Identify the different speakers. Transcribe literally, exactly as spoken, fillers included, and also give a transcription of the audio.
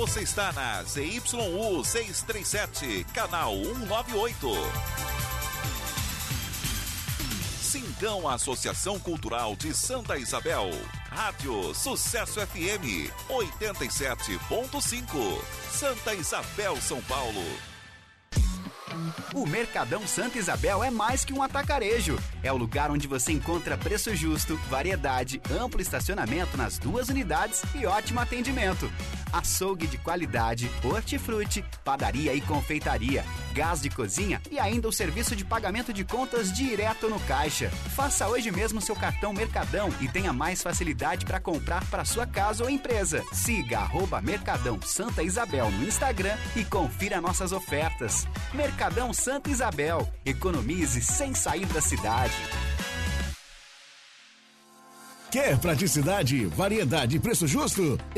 Speaker 1: Você está na Z Y U seiscentos e trinta e sete, canal cento e noventa e oito. Sincão Associação Cultural de Santa Isabel. Rádio Sucesso F M oitenta e sete ponto cinco. Santa Isabel, São Paulo.
Speaker 2: O Mercadão Santa Isabel é mais que um atacarejo. É o lugar onde você encontra preço justo, variedade, amplo estacionamento nas duas unidades e ótimo atendimento. Açougue de qualidade, hortifruti, padaria e confeitaria, gás de cozinha e ainda o serviço de pagamento de contas direto no caixa. Faça hoje mesmo seu cartão Mercadão e tenha mais facilidade para comprar para sua casa ou empresa. Siga arroba Mercadão Santa Isabel no Instagram e confira nossas ofertas. Mercadão Santa Isabel. Economize sem sair da cidade.
Speaker 3: Quer praticidade, variedade e preço justo?